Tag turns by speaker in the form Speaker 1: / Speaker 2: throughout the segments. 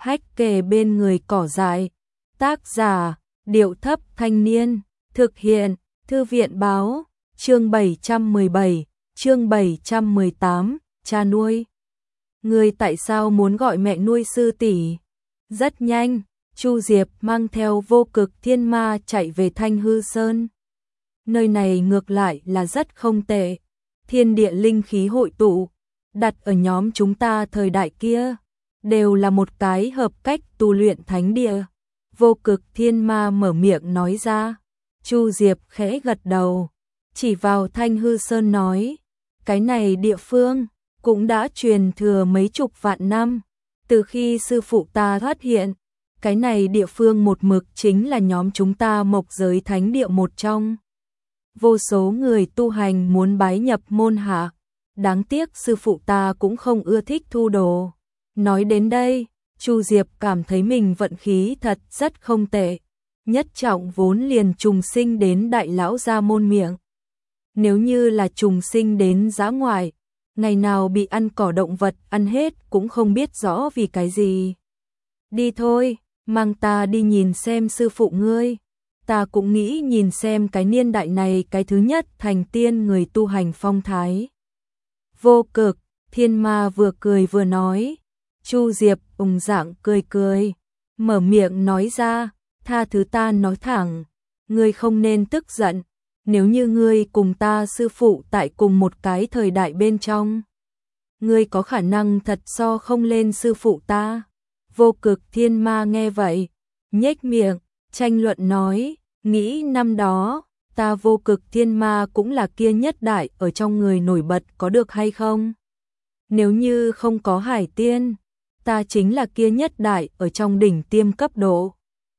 Speaker 1: hách kề bên người cỏ dại. Tác giả, Điệu Thấp Thanh Niên. Thực hiện, Thư viện Báo. Chương 717, chương 718, cha nuôi. Ngươi tại sao muốn gọi mẹ nuôi sư tỷ? Rất nhanh, Chu Diệp mang theo Vô Cực Thiên Ma chạy về Thanh Hư Sơn. Nơi này ngược lại là rất không tệ. Thiên địa linh khí hội tụ, đặt ở nhóm chúng ta thời đại kia, đều là một cái hợp cách tu luyện thánh địa. Vô Cực Thiên Ma mở miệng nói ra. Chu Diệp khẽ gật đầu, chỉ vào Thanh Hư Sơn nói, cái này địa phương cũng đã truyền thừa mấy chục vạn năm, từ khi sư phụ ta thoát hiện, cái này địa phương một mực chính là nhóm chúng ta Mộc Giới Thánh Địa một trong. Vô số người tu hành muốn bái nhập môn hạ, đáng tiếc sư phụ ta cũng không ưa thích thu đồ. Nói đến đây, Chu Diệp cảm thấy mình vận khí thật rất không tệ, nhất trọng vốn liền trùng sinh đến đại lão gia môn miệng. Nếu như là trùng sinh đến dã ngoại, ngày nào bị ăn cỏ động vật ăn hết cũng không biết rõ vì cái gì. Đi thôi, mang ta đi nhìn xem sư phụ ngươi. Ta cũng nghĩ nhìn xem cái niên đại này cái thứ nhất thành tiên người tu hành phong thái. Vô Cực Thiên Ma vừa cười vừa nói. Chu Diệp dạng cười cười, mở miệng nói ra, tha thứ ta nói thẳng, ngươi không nên tức giận, nếu như ngươi cùng ta sư phụ tại cùng một cái thời đại bên trong, ngươi có khả năng thật so không lên sư phụ ta. Vô Cực Thiên Ma nghe vậy, nhếch miệng, tranh luận nói, nghĩ năm đó, ta Vô Cực Thiên Ma cũng là kia nhất đại ở trong người nổi bật có được hay không? Nếu như không có Hải Tiên, ta chính là kia nhất đại ở trong đỉnh tiêm cấp độ.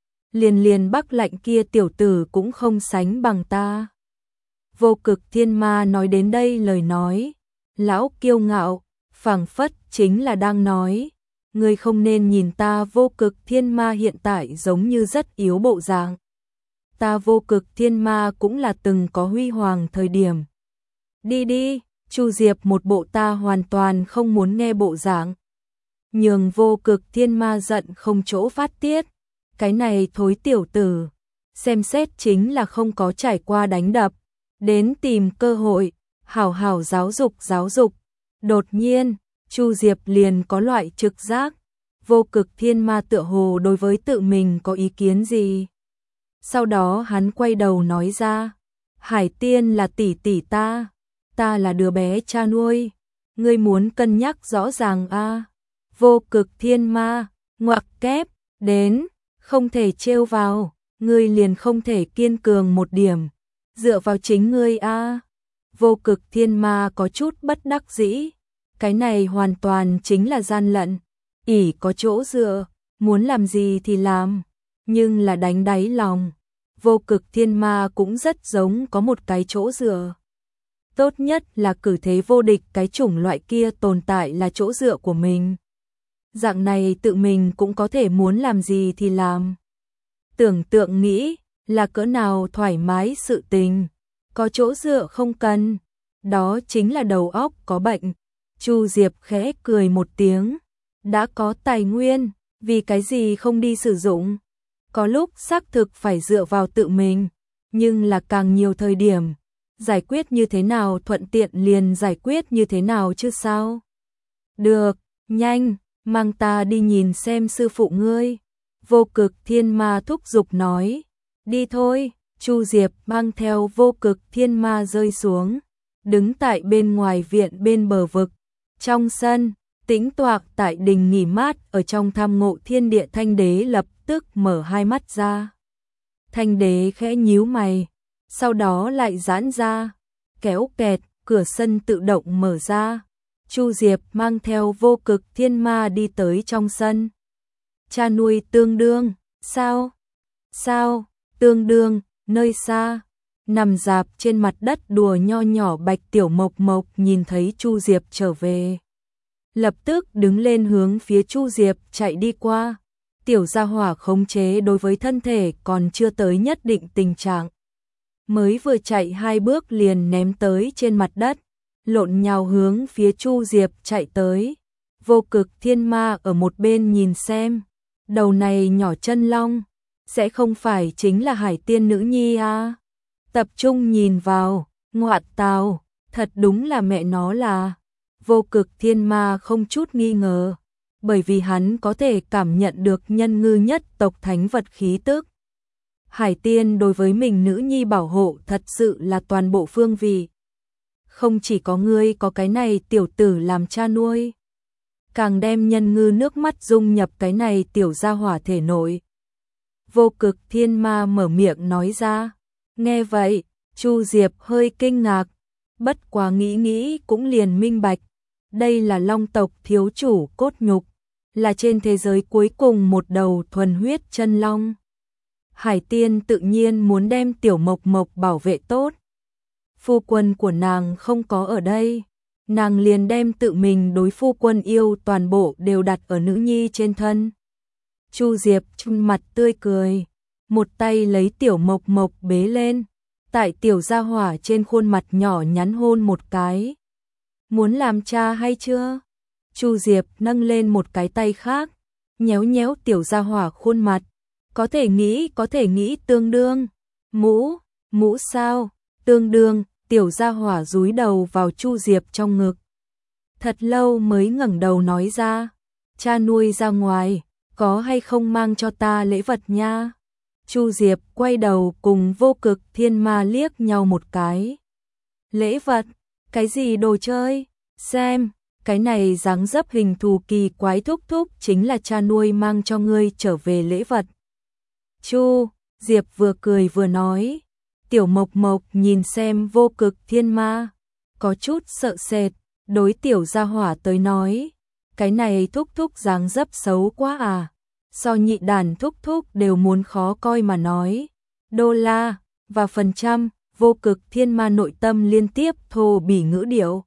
Speaker 1: Liền Bắc Lạnh kia tiểu tử cũng không sánh bằng ta. Vô Cực Thiên Ma nói đến đây lời nói, lão kiêu ngạo, phảng phất chính là đang nói, ngươi không nên nhìn ta Vô Cực Thiên Ma hiện tại giống như rất yếu bộ dạng. Ta Vô Cực Thiên Ma cũng là từng có huy hoàng thời điểm. Đi đi, Chu Diệp một bộ ta hoàn toàn không muốn nghe bộ dạng. Nhường Vô Cực Thiên Ma giận không chỗ phát tiết. Cái này thối tiểu tử, xem xét chính là không có trải qua đánh đập, đến tìm cơ hội, hảo hảo giáo dục. Đột nhiên, Chu Diệp liền có loại trực giác, Vô Cực Thiên Ma tựa hồ đối với tự mình có ý kiến gì. Sau đó hắn quay đầu nói ra, Hải Tiên là tỷ tỷ ta là đứa bé cha nuôi, ngươi muốn cân nhắc rõ ràng a. Vô Cực Thiên Ma, ngoặc kép, đến, không thể trêu vào, ngươi liền không thể kiên cường một điểm, dựa vào chính ngươi a. Vô Cực Thiên Ma có chút bất đắc dĩ, cái này hoàn toàn chính là gian lận, ỷ có chỗ dựa, muốn làm gì thì làm, nhưng là đánh đáy lòng. Vô Cực Thiên Ma cũng rất giống có một cái chỗ dựa. Tốt nhất là cử thế vô địch cái chủng loại kia tồn tại là chỗ dựa của mình. Dạng này tự mình cũng có thể muốn làm gì thì làm. Tưởng tượng nghĩ là cỡ nào thoải mái sự tình. Có chỗ dựa không cần. Đó chính là đầu óc có bệnh. Chu Diệp khẽ cười một tiếng. Đã có tài nguyên, vì cái gì không đi sử dụng. Có lúc xác thực phải dựa vào tự mình. Nhưng là càng nhiều thời điểm, giải quyết như thế nào thuận tiện liền giải quyết như thế nào chứ sao. Được, nhanh, mang ta đi nhìn xem sư phụ ngươi. Vô Cực Thiên Ma thúc giục nói. Đi thôi, Chu Diệp mang theo Vô Cực Thiên Ma rơi xuống, đứng tại bên ngoài viện bên bờ vực. Trong sân, tĩnh toạc tại đình nghỉ mát ở trong tham ngộ thiên địa Thanh Đế lập tức mở hai mắt ra. Thanh Đế khẽ nhíu mày, sau đó lại giãn ra, kéo kẹt, cửa sân tự động mở ra. Chu Diệp mang theo Vô Cực Thiên Ma đi tới trong sân. Cha nuôi tương đương, sao, tương đương, nơi xa, nằm rạp trên mặt đất đùa nho nhỏ Bạch Tiểu Mộc Mộc nhìn thấy Chu Diệp trở về. Lập tức đứng lên hướng phía Chu Diệp chạy đi qua. Tiểu gia hỏa khống chế đối với thân thể còn chưa tới nhất định tình trạng. Mới vừa chạy 2 bước liền ném tới trên mặt đất, lộn nhào hướng phía Chu Diệp chạy tới. Vô Cực Thiên Ma ở một bên nhìn xem, đầu này nhỏ chân long, sẽ không phải chính là Hải Tiên nữ nhi à? Tập trung nhìn vào, ngoạn tào, thật đúng là mẹ nó là. Vô Cực Thiên Ma không chút nghi ngờ, bởi vì hắn có thể cảm nhận được nhân ngư nhất tộc thánh vật khí tức. Hải Tiên đối với mình nữ nhi bảo hộ thật sự là toàn bộ phương vị. Không chỉ có ngươi có cái này tiểu tử làm cha nuôi, càng đem nhân ngư nước mắt dung nhập cái này tiểu gia hỏa thể nội. Vô Cực Thiên Ma mở miệng nói ra. Nghe vậy, Chu Diệp hơi kinh ngạc, bất quá nghĩ nghĩ cũng liền minh bạch. Đây là long tộc thiếu chủ cốt nhục, là trên thế giới cuối cùng một đầu thuần huyết chân long. Hải Tiên tự nhiên muốn đem tiểu Mộc Mộc bảo vệ tốt. Phu quân của nàng không có ở đây, nàng liền đem tự mình đối phu quân yêu toàn bộ đều đặt ở nữ nhi trên thân. Chu Diệp chung mặt tươi cười, một tay lấy tiểu Mộc Mộc bế lên, tại tiểu gia hỏa trên khuôn mặt nhỏ nhắn hôn một cái. Muốn làm cha hay chưa? Chu Diệp nâng lên một cái tay khác, nhéo nhéo tiểu gia hỏa khuôn mặt. Có thể nghĩ tương đương. Mũ sao? Tương đương, tiểu gia hỏa dúi đầu vào Chu Diệp trong ngực. Thật lâu mới ngẩng đầu nói ra, cha nuôi ra ngoài, có hay không mang cho ta lễ vật nha? Chu Diệp quay đầu cùng Vô Cực Thiên Ma liếc nhau một cái. Lễ vật? Cái gì đồ chơi? Xem, cái này dáng dấp hình thù kỳ quái thúc thúc chính là cha nuôi mang cho ngươi trở về lễ vật. Chu Diệp vừa cười vừa nói. Tiểu Mộc Mộc nhìn xem Vô Cực Thiên Ma, có chút sợ sệt, đối tiểu gia hỏa tới nói, cái này thúc thúc dáng dấp xấu quá à, so nhị đàn thúc thúc đều muốn khó coi mà nói. Đô la và phần trăm, Vô Cực Thiên Ma nội tâm liên tiếp thô bỉ ngữ điệu.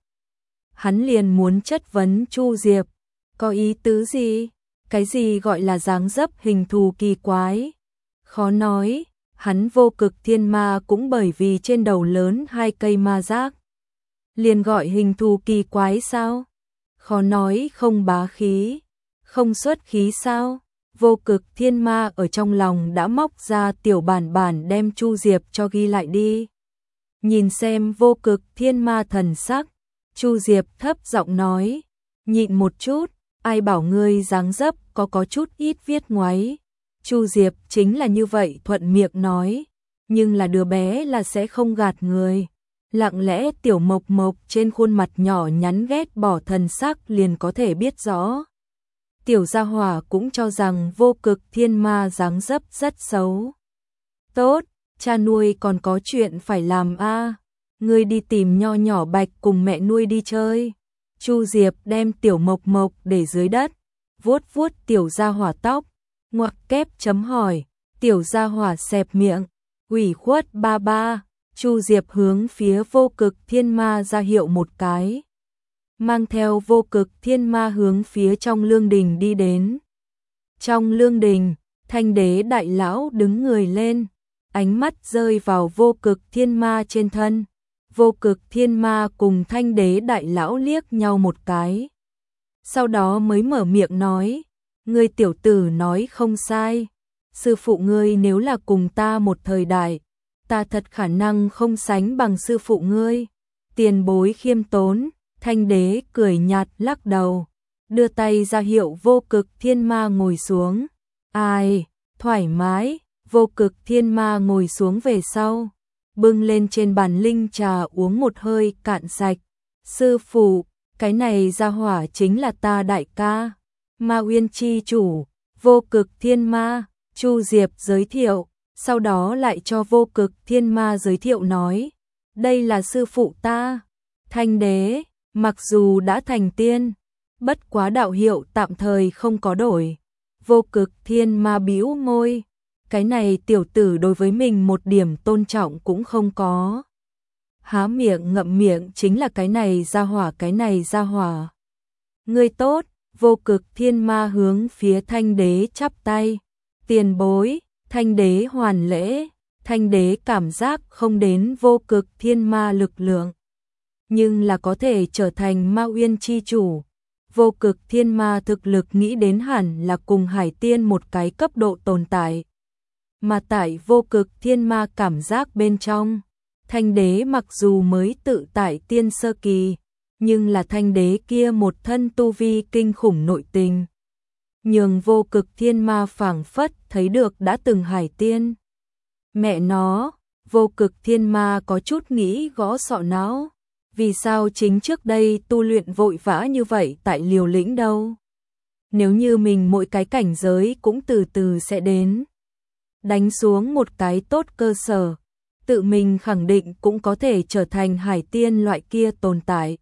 Speaker 1: Hắn liền muốn chất vấn Chu Diệp, có ý tứ gì? Cái gì gọi là dáng dấp hình thù kỳ quái? Khó nói, hắn Vô Cực Thiên Ma cũng bởi vì trên đầu lớn 2 cây ma giác. Liền gọi hình thù kỳ quái sao? Khó nói không bá khí, không xuất khí sao? Vô Cực Thiên Ma ở trong lòng đã móc ra tiểu bản bản đem Chu Diệp cho ghi lại đi. Nhìn xem Vô Cực Thiên Ma thần sắc, Chu Diệp thấp giọng nói, nhịn một chút, ai bảo ngươi dáng dấp có chút ít viết ngoáy. Chu Diệp chính là như vậy thuận miệng nói, nhưng là đứa bé là sẽ không gạt người. Lặng lẽ tiểu Mộc Mộc trên khuôn mặt nhỏ nhắn ghét bỏ thần sắc liền có thể biết rõ. Tiểu gia hỏa cũng cho rằng Vô Cực Thiên Ma dáng dấp rất xấu. Tốt, cha nuôi còn có chuyện phải làm a, ngươi đi tìm nho nhỏ Bạch cùng mẹ nuôi đi chơi. Chu Diệp đem tiểu Mộc Mộc để dưới đất, vuốt vuốt tiểu gia hỏa tóc, ngoặc kép chấm hỏi, tiểu gia hỏa xẹp miệng, ủy khuất ba ba. Chu Diệp hướng phía Vô Cực Thiên Ma ra hiệu một cái, mang theo Vô Cực Thiên Ma hướng phía trong lương đình đi đến. Trong lương đình, Thanh Đế đại lão đứng người lên, ánh mắt rơi vào Vô Cực Thiên Ma trên thân. Vô Cực Thiên Ma cùng Thanh Đế đại lão liếc nhau một cái, sau đó mới mở miệng nói, ngươi tiểu tử nói không sai, sư phụ ngươi nếu là cùng ta một thời đại, ta thật khả năng không sánh bằng sư phụ ngươi. Tiền bối khiêm tốn. Thanh Đế cười nhạt lắc đầu, đưa tay ra hiệu Vô Cực Thiên Ma ngồi xuống. Ai, thoải mái. Vô Cực Thiên Ma ngồi xuống về sau, bưng lên trên bàn linh trà uống một hơi cạn sạch. Sư phụ, cái này gia hỏa chính là ta đại ca, Ma Uyên chi chủ, Vô Cực Thiên Ma. Chu Diệp giới thiệu, sau đó lại cho Vô Cực Thiên Ma giới thiệu nói, đây là sư phụ ta. Thanh Đế, mặc dù đã thành tiên, bất quá đạo hiệu tạm thời không có đổi. Vô Cực Thiên Ma bĩu môi, cái này tiểu tử đối với mình một điểm tôn trọng cũng không có. Há miệng ngậm miệng chính là cái này ra hỏa. Ngươi tốt. Vô Cực Thiên Ma hướng phía Thanh Đế chắp tay. Tiền bối. Thanh Đế hoàn lễ. Thanh Đế cảm giác không đến Vô Cực Thiên Ma lực lượng, nhưng là có thể trở thành Ma Uyên chi chủ. Vô Cực Thiên Ma thực lực nghĩ đến hẳn là cùng Hải Tiên một cái cấp độ tồn tại. Mà tại Vô Cực Thiên Ma cảm giác bên trong, Thanh Đế mặc dù mới tự tại tiên sơ kỳ, nhưng là Thanh Đế kia một thân tu vi kinh khủng nội tình. Nhường Vô Cực Thiên Ma phảng phất thấy được đã từng Hải Tiên. Mẹ nó, Vô Cực Thiên Ma có chút nghĩ gõ sọ não. Vì sao chính trước đây tu luyện vội vã như vậy tại Liều Lĩnh đâu? Nếu như mình mỗi cái cảnh giới cũng từ từ sẽ đến. Đánh xuống một cái tốt cơ sở, tự mình khẳng định cũng có thể trở thành Hải Tiên loại kia tồn tại.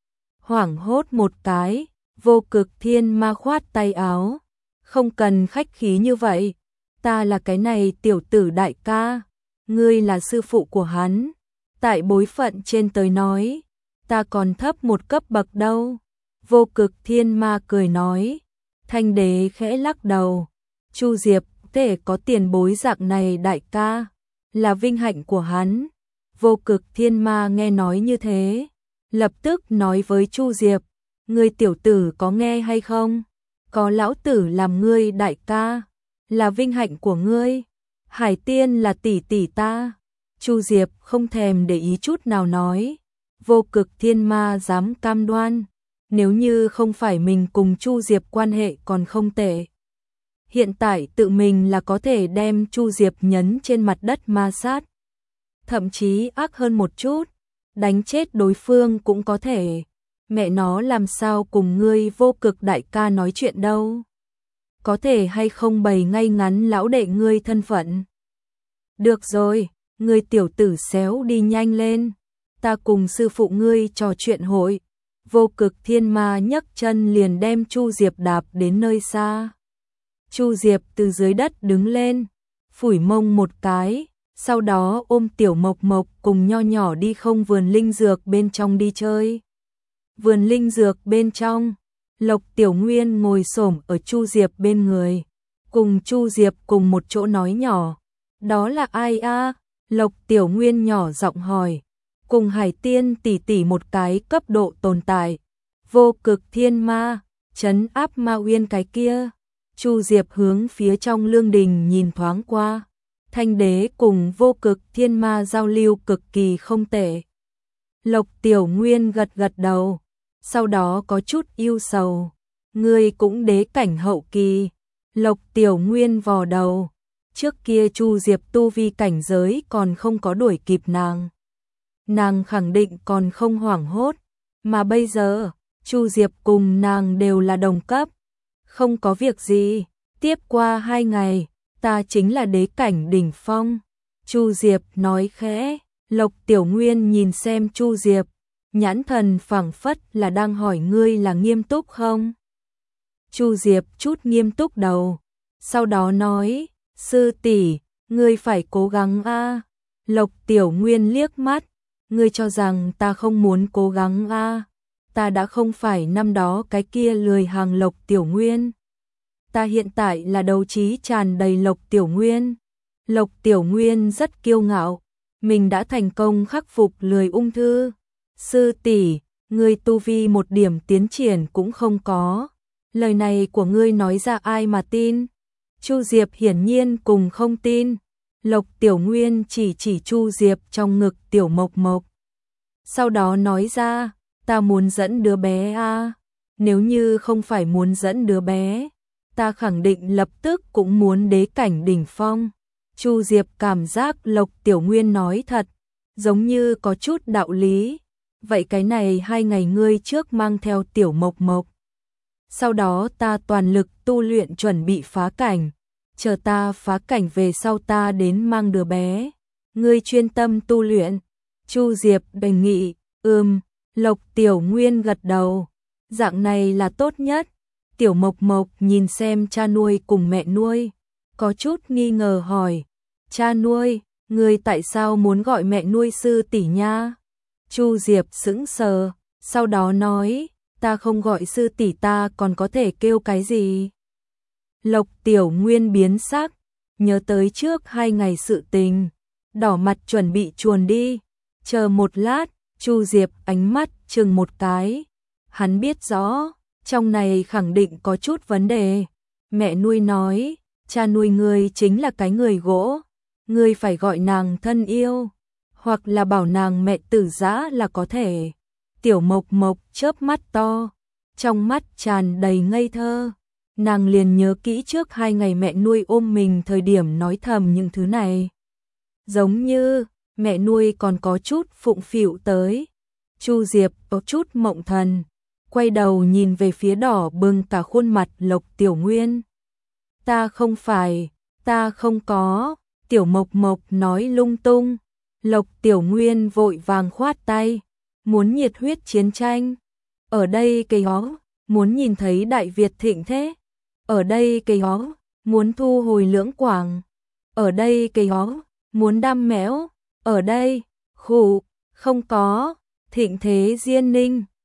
Speaker 1: Hoảng hốt một cái, Vô Cực Thiên Ma khoát tay áo. Không cần khách khí như vậy, ta là cái này tiểu tử đại ca, ngươi là sư phụ của hắn. Tại bối phận trên tới nói, ta còn thấp một cấp bậc đâu. Vô Cực Thiên Ma cười nói. Thanh Đế khẽ lắc đầu. Chu Diệp thể có tiền bối dạng này đại ca, là vinh hạnh của hắn. Vô Cực Thiên Ma nghe nói như thế, lập tức nói với Chu Diệp, ngươi tiểu tử có nghe hay không? Có lão tử làm ngươi đại ca, là vinh hạnh của ngươi. Hải Tiên là tỷ tỷ ta. Chu Diệp không thèm để ý chút nào nói. Vô Cực Thiên Ma dám cam đoan, nếu như không phải mình cùng Chu Diệp quan hệ còn không tệ, hiện tại tự mình là có thể đem Chu Diệp nhấn trên mặt đất ma sát. Thậm chí ác hơn một chút, đánh chết đối phương cũng có thể. Mẹ nó làm sao cùng ngươi Vô Cực đại ca nói chuyện đâu? Có thể hay không bày ngay ngắn lão đệ ngươi thân phận? Được rồi, ngươi tiểu tử xéo đi nhanh lên, ta cùng sư phụ ngươi trò chuyện hội. Vô Cực Thiên Ma nhấc chân liền đem Chu Diệp đạp đến nơi xa. Chu Diệp từ dưới đất đứng lên, phủi mông một cái, sau đó ôm Tiểu Mộc Mộc cùng Nho Nhỏ đi không vườn linh dược bên trong đi chơi. Vườn linh dược bên trong, Lộc Tiểu Nguyên ngồi xổm ở Chu Diệp bên người, cùng Chu Diệp cùng một chỗ nói nhỏ. Đó là ai a? Lộc Tiểu Nguyên nhỏ giọng hỏi. Cùng Hải Tiên tỷ tỷ một cái cấp độ tồn tại. Vô Cực Thiên Ma, trấn áp Ma Uyên cái kia. Chu Diệp hướng phía trong lương đình nhìn thoáng qua. Thanh Đế cùng Vô Cực Thiên Ma giao lưu cực kỳ không tệ. Lộc Tiểu Nguyên gật gật đầu, sau đó có chút ưu sầu. Ngươi cũng đế cảnh hậu kỳ. Lộc Tiểu Nguyên vò đầu. Trước kia Chu Diệp tu vi cảnh giới còn không có đuổi kịp nàng. Nàng khẳng định còn không hoảng hốt, mà bây giờ, Chu Diệp cùng nàng đều là đồng cấp. Không có việc gì, tiếp qua 2 ngày, ta chính là đế cảnh đỉnh phong. Chu Diệp nói khẽ. Lộc Tiểu Nguyên nhìn xem Chu Diệp, nhãn thần phảng phất là đang hỏi ngươi là nghiêm túc không? Chu Diệp chút nghiêm túc đầu, sau đó nói, sư tỷ, ngươi phải cố gắng a. Lộc Tiểu Nguyên liếc mắt, ngươi cho rằng ta không muốn cố gắng a? Ta đã không phải năm đó cái kia lười hàng Lộc Tiểu Nguyên. Ta hiện tại là đấu trí tràn đầy Lộc Tiểu Nguyên. Lộc Tiểu Nguyên rất kiêu ngạo, mình đã thành công khắc phục lười ung thư. Sư tỷ, ngươi tu vi một điểm tiến triển cũng không có. Lời này của ngươi nói ra ai mà tin? Chu Diệp hiển nhiên cùng không tin. Lộc Tiểu Nguyên chỉ Chu Diệp trong ngực Tiểu Mộc Mộc. Sau đó nói ra, ta muốn dẫn đứa bé a. Nếu như không phải muốn dẫn đứa bé, ta khẳng định lập tức cũng muốn đế cảnh đỉnh phong. Chu Diệp cảm giác Lộc Tiểu Nguyên nói thật, giống như có chút đạo lý. Vậy cái này 2 ngày ngươi trước mang theo Tiểu Mộc Mộc. Sau đó ta toàn lực tu luyện chuẩn bị phá cảnh. Chờ ta phá cảnh về sau ta đến mang đứa bé. Ngươi chuyên tâm tu luyện. Chu Diệp đề nghị. Lộc Tiểu Nguyên gật đầu. Dạng này là tốt nhất. Tiểu Mộc Mộc nhìn xem cha nuôi cùng mẹ nuôi, có chút nghi ngờ hỏi. Cha nuôi, ngươi tại sao muốn gọi mẹ nuôi sư tỷ nha? Chu Diệp sững sờ, sau đó nói, ta không gọi sư tỷ ta còn có thể kêu cái gì? Lộc Tiểu Nguyên biến sắc, nhớ tới trước 2 ngày sự tình, đỏ mặt chuẩn bị chuồn đi. Chờ một lát, Chu Diệp ánh mắt chừng một cái. Hắn biết rõ, trong này khẳng định có chút vấn đề. Mẹ nuôi nói, cha nuôi ngươi chính là cái người gỗ, ngươi phải gọi nàng thân yêu, hoặc là bảo nàng mẹ Tử Dã là có thể. Tiểu Mộc Mộc chớp mắt to, trong mắt tràn đầy ngây thơ. Nàng liền nhớ kỹ trước 2 ngày mẹ nuôi ôm mình thời điểm nói thầm những thứ này. Giống như mẹ nuôi còn có chút phụng phịu tới. Chu Diệp có chút mộng thần, quay đầu nhìn về phía đỏ bừng cả khuôn mặt Lộc Tiểu Nguyên. Ta không có, Tiểu Mộc Mộc nói lung tung. Lộc Tiểu Nguyên vội vàng khoát tay, muốn nhiệt huyết chiến tranh. Ở đây cây hó, muốn nhìn thấy Đại Việt thịnh thế. Ở đây cây hó, muốn thu hồi Lưỡng Quảng. Ở đây cây hó, muốn đam mẽo. Ở đây, khụ, không có, thịnh thế Diên Ninh.